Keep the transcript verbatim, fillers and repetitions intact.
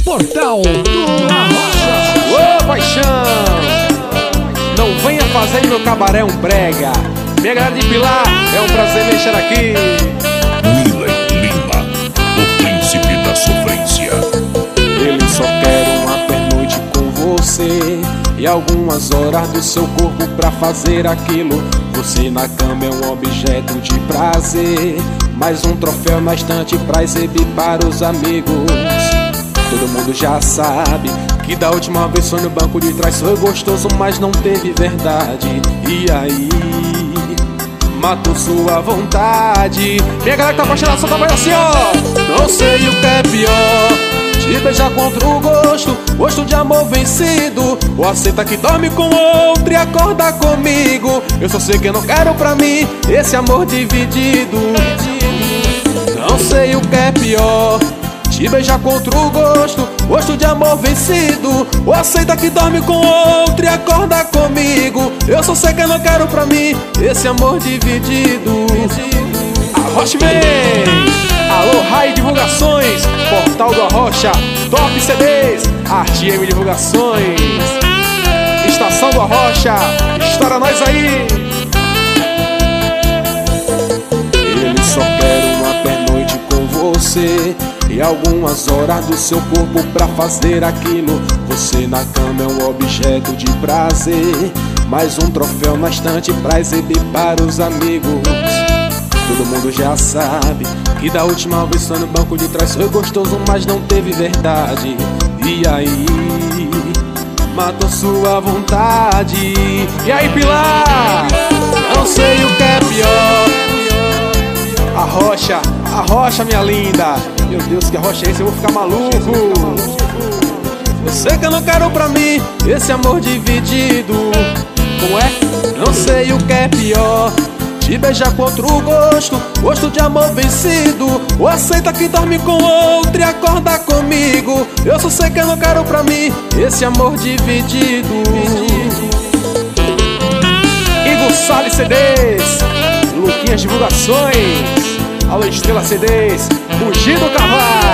Portal do Arrocha. Ô paixão, não venha fazer meu cabaré um brega. Minha galera de Pilar, é um prazer mexer aqui. Willen Lima, o príncipe da sofrência. Ele só quer uma pernoite com você e algumas horas do seu corpo pra fazer aquilo. Você na cama é um objeto de prazer, mais um troféu na estante pra exibir para os amigos. Todo mundo já sabe que da última vez foi no banco de trás. Foi gostoso, mas não teve verdade. E aí, matou sua vontade. Minha galera que tá apaixonada só tá mais assim, ó. Não sei o que é pior, te beijar contra o gosto, gosto de amor vencido, ou aceita que dorme com outro e acorda comigo. Eu só sei que eu não quero pra mim esse amor dividido. Não sei o que é pior, te beijar contra o gosto, gosto de amor vencido, ou aceita que dorme com outro e acorda comigo. Eu só sei que eu não quero pra mim esse amor dividido. Arrocha vem! Alô, Rai Divulgações, Portal do Arrocha, Top C Ds, Arte M Divulgações, Estação do Arrocha, estoura nós aí! Ele só quer uma pernoite com você e algumas horas do seu corpo pra fazer aquilo. Você na cama é um objeto de prazer, mais um troféu na estante pra exibir para os amigos. Todo mundo já sabe que da última vez foi no banco de trás. Foi gostoso, mas não teve verdade. E aí, matou sua vontade. E aí, Pilar, não sei o que é pior. Arrocha, arrocha, minha linda. Meu Deus, que arrocha é esse? Eu vou ficar maluco. Eu sei que eu não quero pra mim esse amor dividido. Como é? Não sei o que é pior, te beijar contra o gosto, gosto de amor vencido, ou aceita que dorme com outro e acorda comigo. Eu só sei que eu não quero pra mim esse amor dividido. Igor Salles C Ds, Luquinhas Divulgações, Alô Estrela C Ds, Fugindo Cavalo.